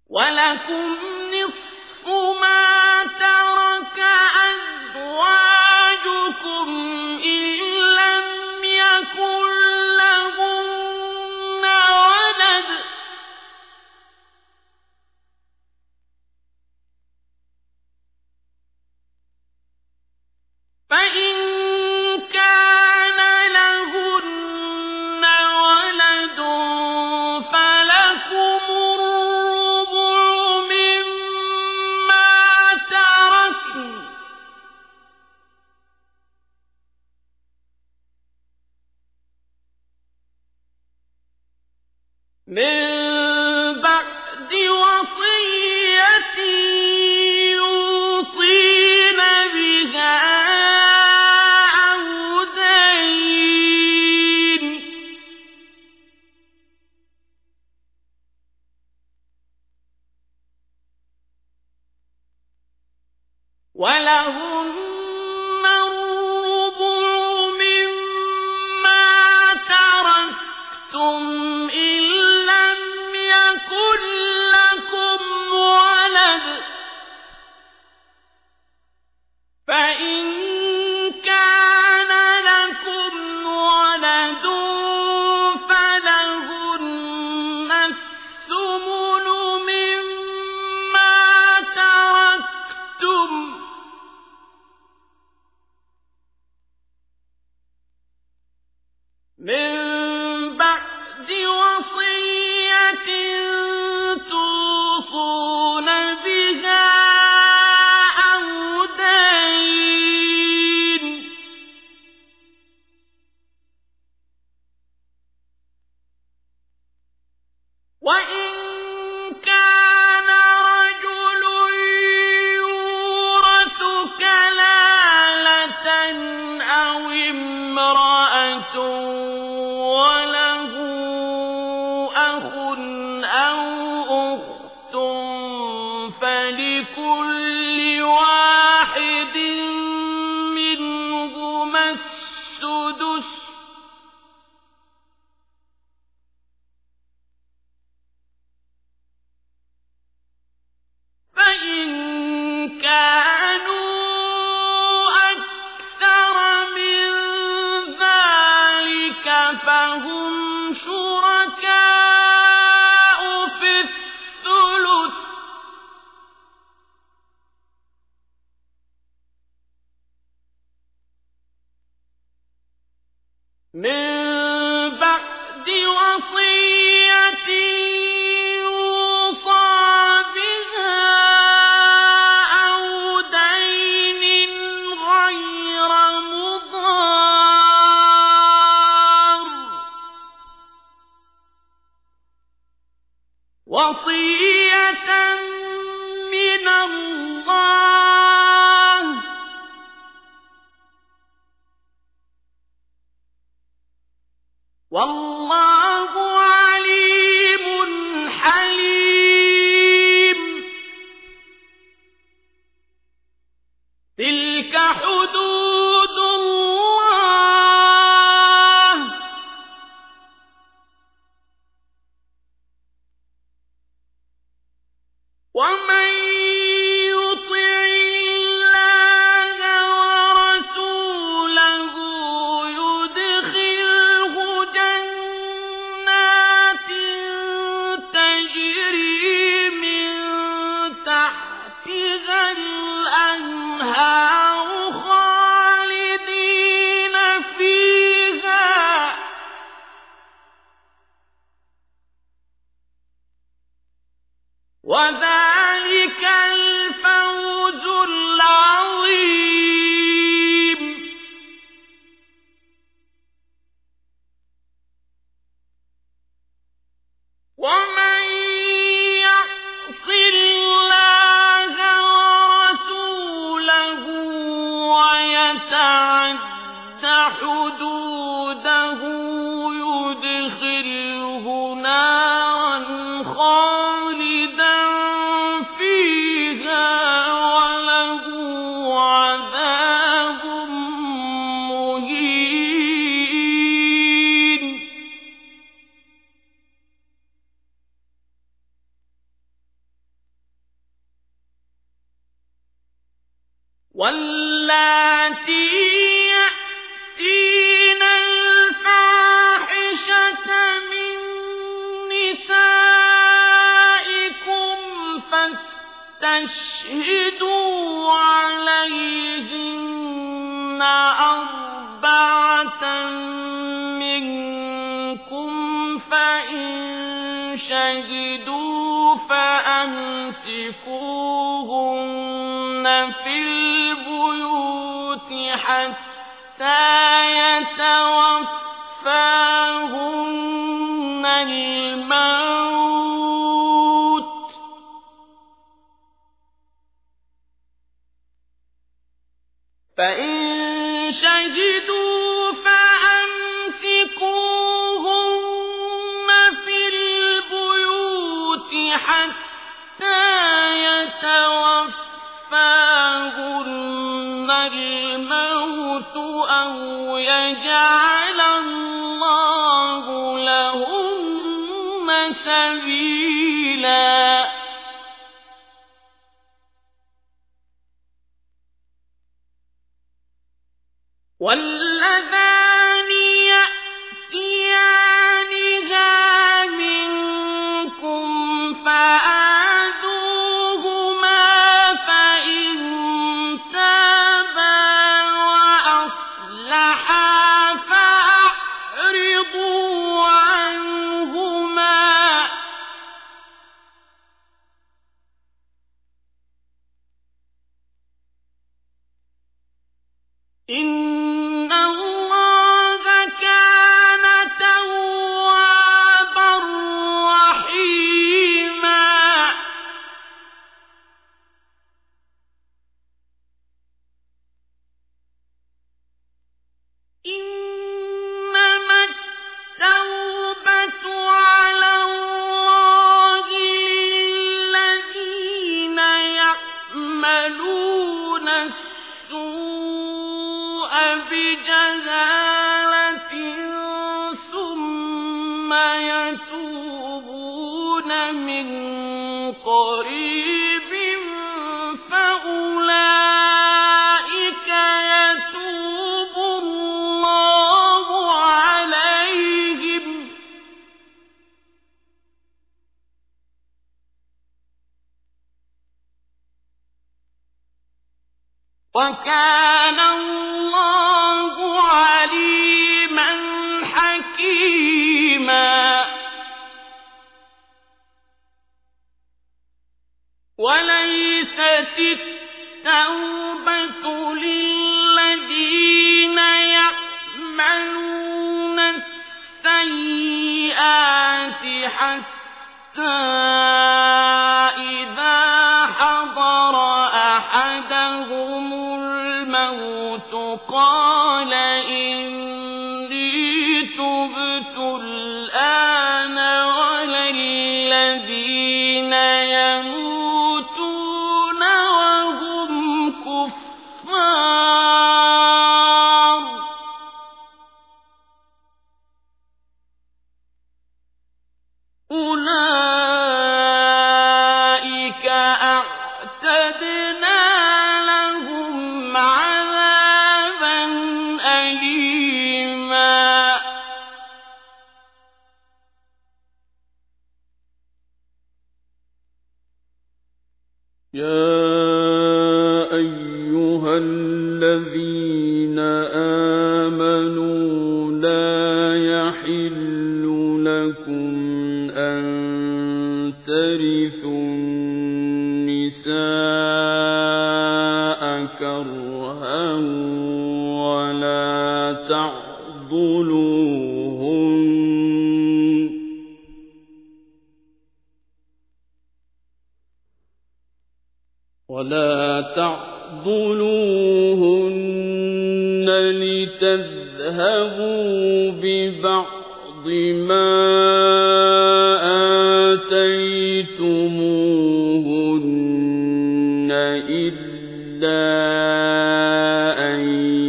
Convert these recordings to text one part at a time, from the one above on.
ولكم نصف ما ترك أزواجكم إن لم يكن لهن ولد فإن كان لهن ولد فلكم الربع مما تركن من بعد وصية يوصين بها أو دين ولهن الربع مما تركتم إن لم يكن لكم ولد فإن كان لكم ولد فلهن الثمن مما تركتم من بعد وصية توصون بها أو دين وإن كان رجل يورث كلالة أو امرأة وله أخ أو أخت فلكل واحد منهما السدس فإن كانوا أكثر من ذلك فهم شركاء في الثلث من بعد وصية يوصى بها أو دين غير مضار وصية من الله والله عليم حليم تلك حدود الله ومن يطع الله ورسوله يدخله جنات تجري من تحتها الأنهار خالدين فيها وذلك الفوز العظيم ومن يعص الله ورسوله ويتعد حدوده يدخله نارا خالدا فيها وله عذاب مهين واللاتي يأتين الفاحشة من نسائكم فاستشهدوا عليهن أربعة منكم فإن شهدوا فأمسكوهن في البيوت حتى يتوفاهن الموت فإن شهدوا فأمسكوهن في البيوت حتى يتوفاهن الموت أو يجعل الله لهن سبيلا واللذان يأتيانها منكم فآذوهما فإن تابا وأصلحا فأعرضوا عنهما إن الله كان توابا رحيما إنما التوبة على الله للذين يعملون السوء بجهالة ثم يتوبون من قريب فأولئك يتوب الله عليهم وكان الله عليما حكيما وليست التوبة للذين يعملون السيئات حتى إذا حضر أحدهم الموت قال إني تبت الآن ولا الذين يموتون وهم كفار أولئك أعتدنا لهم عذابا أليما يا أيها الذين آمنوا لا يحل لكم أن ترثوا النساء كرها ولا تعضلوهن لتذهبوا ببعض ما آتيتموهن إلا أن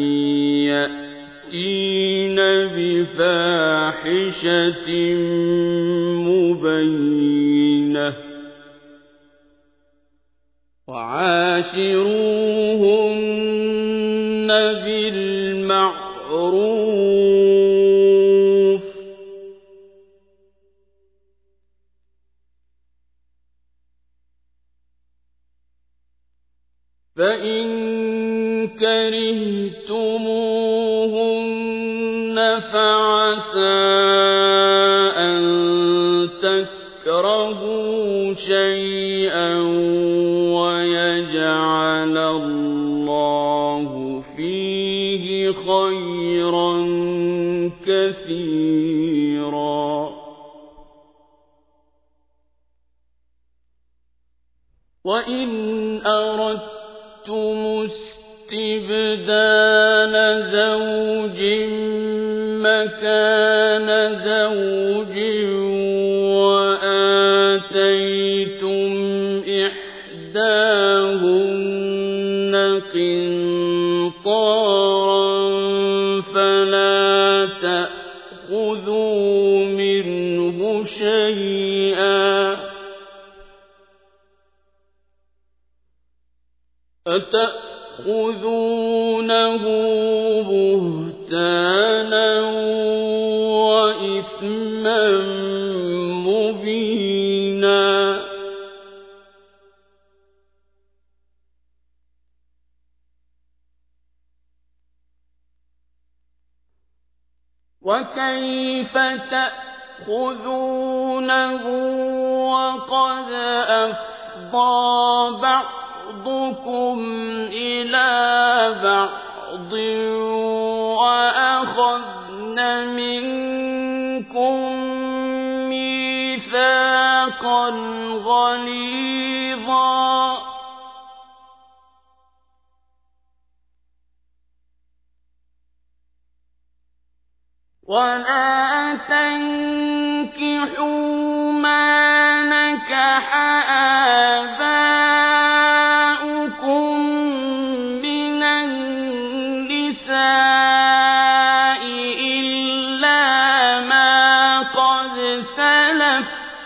يأتين بفاحشة مبينة وعاشروهن بالمعروف فإن كرهتموهن فعسى أن تكرهوا شيئا ويجعل الله فيه خيرا كثيرا وإن أردتم استبدال زوج مكان زوج وآتيتم إحداهن قنطارا فلا تأخذوا منه شيئا أتأخذونه بهتانا وإثما مبينا وكيف تأخذونه وقد أفضى بعضكم إلى بعض وأخذن منكم ميثاقا غليظا ولا تنكحوا ما نكح آباؤكم من النساء إلا ما قد سلف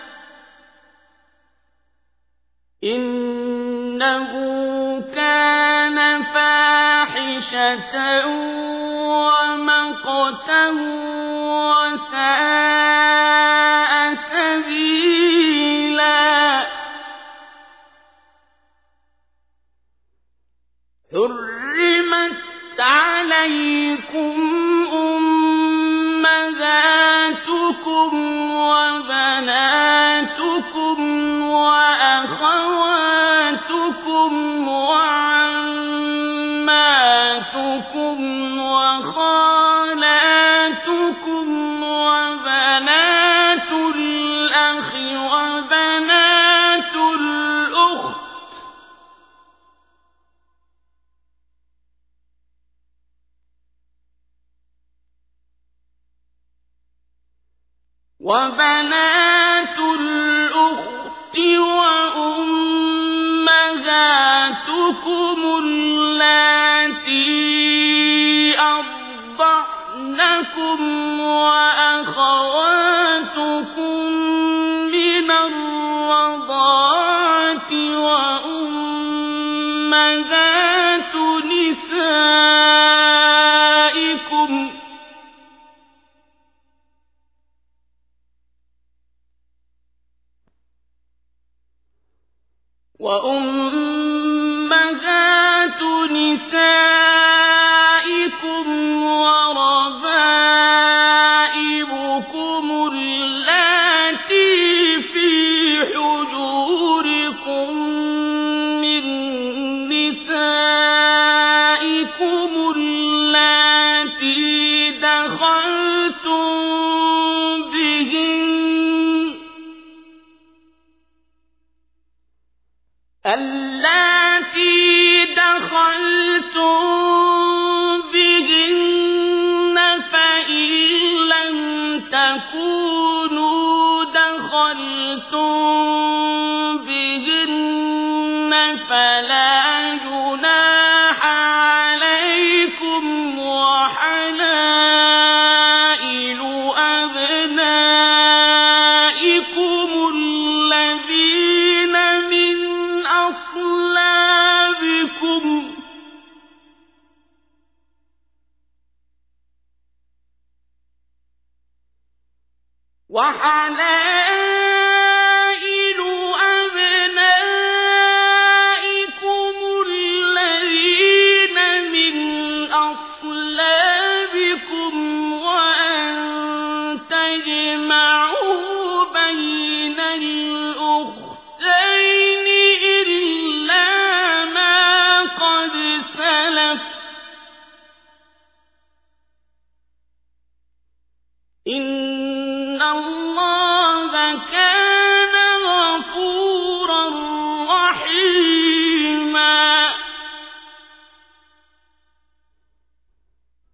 إنه كان فاحشة ومقتا وساء سبيلا حرمت عليكم أمهاتكم وبناتكم وأخواتكم وعماتكم وخالاتكم وبنات الأخ وبنات الأخت وأمهاتكم اللاتي أرضعنكم وأخواتكم من الرضاعة وأمهات نسائكم وربائبكم اللاتي في حجوركم من نسائكم اللاتي دخلتم بهن فإن لم تكونوا دخلتم بهن فلا جناح عليكم وحلائل أبنائكم الذين من أصلابكم وحلائل أبنائكم الذين من أصلابكم وأن تجمعوا بين الأختين إلا ما قد سلف إن الله كان